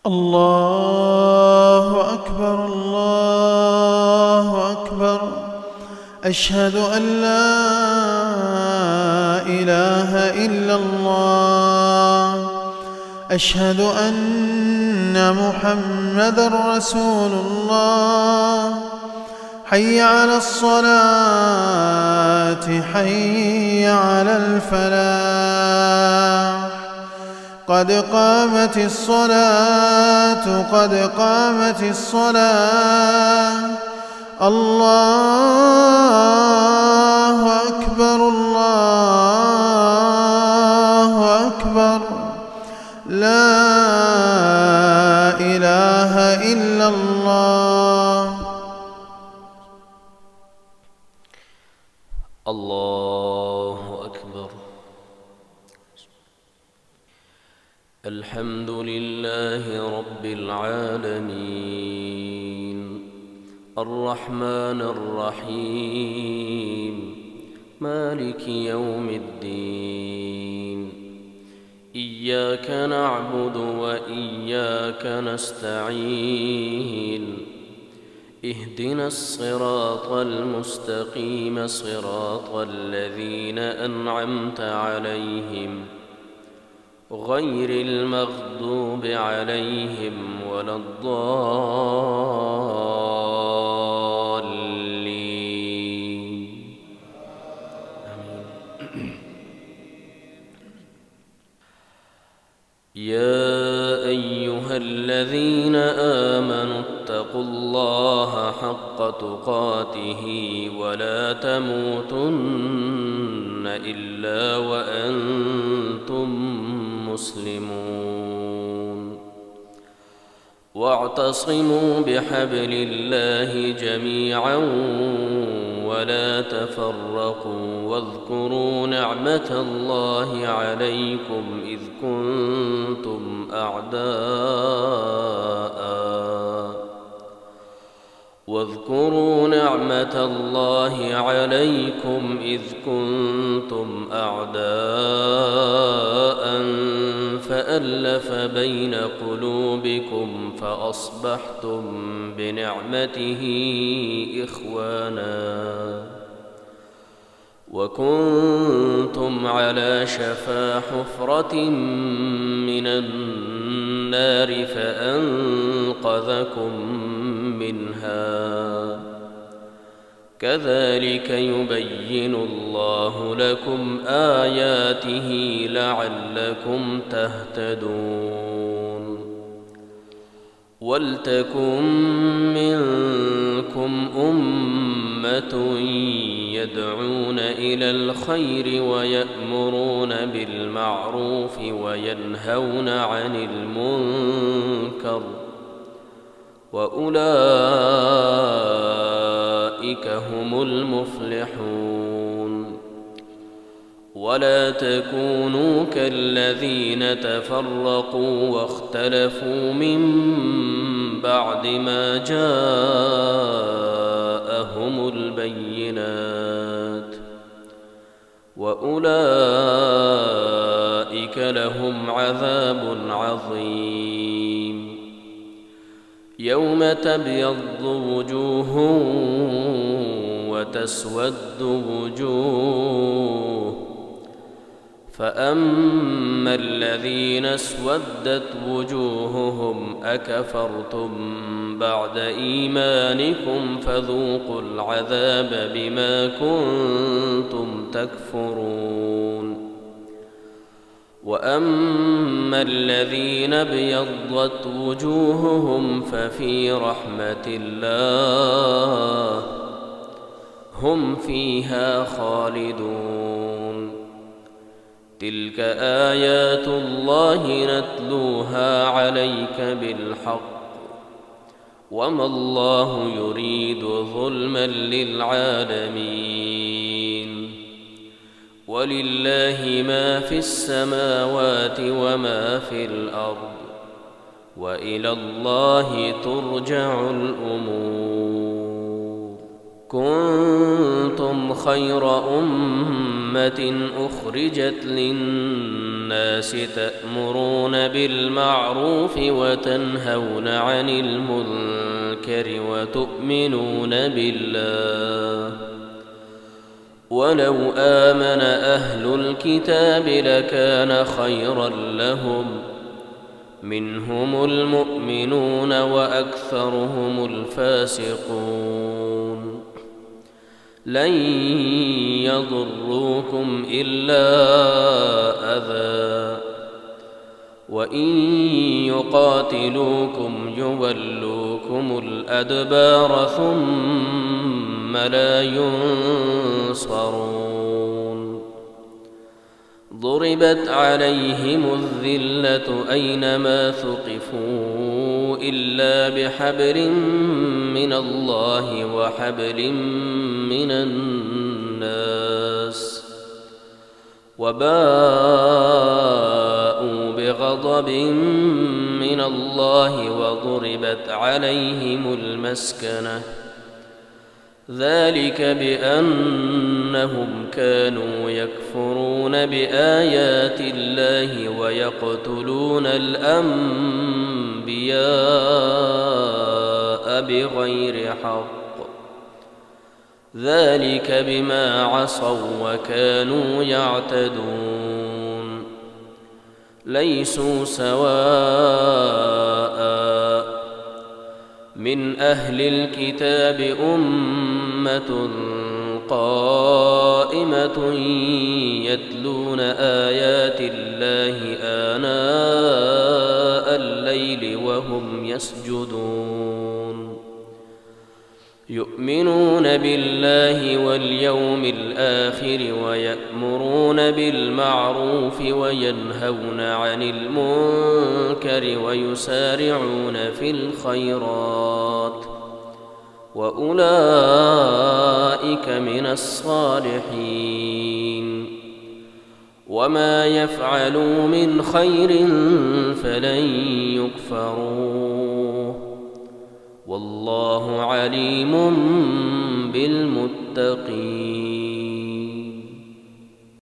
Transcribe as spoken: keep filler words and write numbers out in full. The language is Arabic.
الله أكبر الله أكبر. أشهد أن لا إله إلا الله. أشهد أن محمدًا رسول الله. حي على الصلاة حي على الفلاح. قد قامت الصلاة قد قامت الصلاة. الله أكبر الله أكبر. لا إله إلا الله. الله أكبر. الحمد لله رب العالمين الرحمن الرحيم مالك يوم الدين. إياك نعبد وإياك نستعين. اهدنا الصراط المستقيم صراط الذين أنعمت عليهم غير المغضوب عليهم ولا الضالين. آمين. يا أيها الذين آمنوا اتقوا الله حق تقاته ولا تموتن إلا وأنتم مسلمون. واعتصموا بحبل الله جميعا ولا تفرقوا. واذكروا نعمة الله عليكم إذ كنتم أعداء واذكروا نعمة الله عليكم إذ كنتم أعداء فألف بين قلوبكم فأصبحتم بنعمته إخوانا وكنتم على شفا حفرة من النار فأنقذكم منها. كذلك يبين الله لكم آياته لعلكم تهتدون. ولتكن منكم أمة يدعون إلى الخير ويأمرون بالمعروف وينهون عن المنكر وأولئك هم المفلحون. ولا تكونوا كالذين تفرقوا واختلفوا من بعد ما جاءهم البينات وأولئك لهم عذاب عظيم. يوم تبيض وجوه وتسود وجوه. فأما الذين اسودت وجوههم أكفرتم بعد إيمانكم فذوقوا العذاب بما كنتم تكفرون. وأما الذين ابيضت وجوههم ففي رحمة الله هم فيها خالدون. تلك آيات الله نتلوها عليك بالحق وما الله يريد ظلما للعالمين. ولله ما في السماوات وما في الأرض وإلى الله ترجع الأمور. كنتم خير أمة أخرجت للناس الناس تأمرون بالمعروف وتنهون عن المنكر وتؤمنون بالله ولو آمن أهل الكتاب لكان خيرا لهم منهم المؤمنون وأكثرهم الفاسقون لن يضروكم إلا أذى وإن يقاتلوكم يولوكم الأدبار ثم لا ينصرون ضربت عليهم الذلة أينما ثقفوا إلا بحبل من الله وحبل من الناس وباءوا بغضب من الله وضربت عليهم المسكنة ذلك بأنهم كانوا يكفرون بآيات الله ويقتلون الأنبياء بغير حق ذلك بما عصوا وكانوا يعتدون ليسوا سواء من أهل الكتاب أمة قائمة يتلون آيات الله آناء الليل وهم يسجدون يؤمنون بالله واليوم الآخر ويأمرون بالمعروف وينهون عن المنكر ويسارعون في الخيرات وأولئك من الصالحين وما يفعلوا من خير فلن يكفروه والله عليم بالمتقين.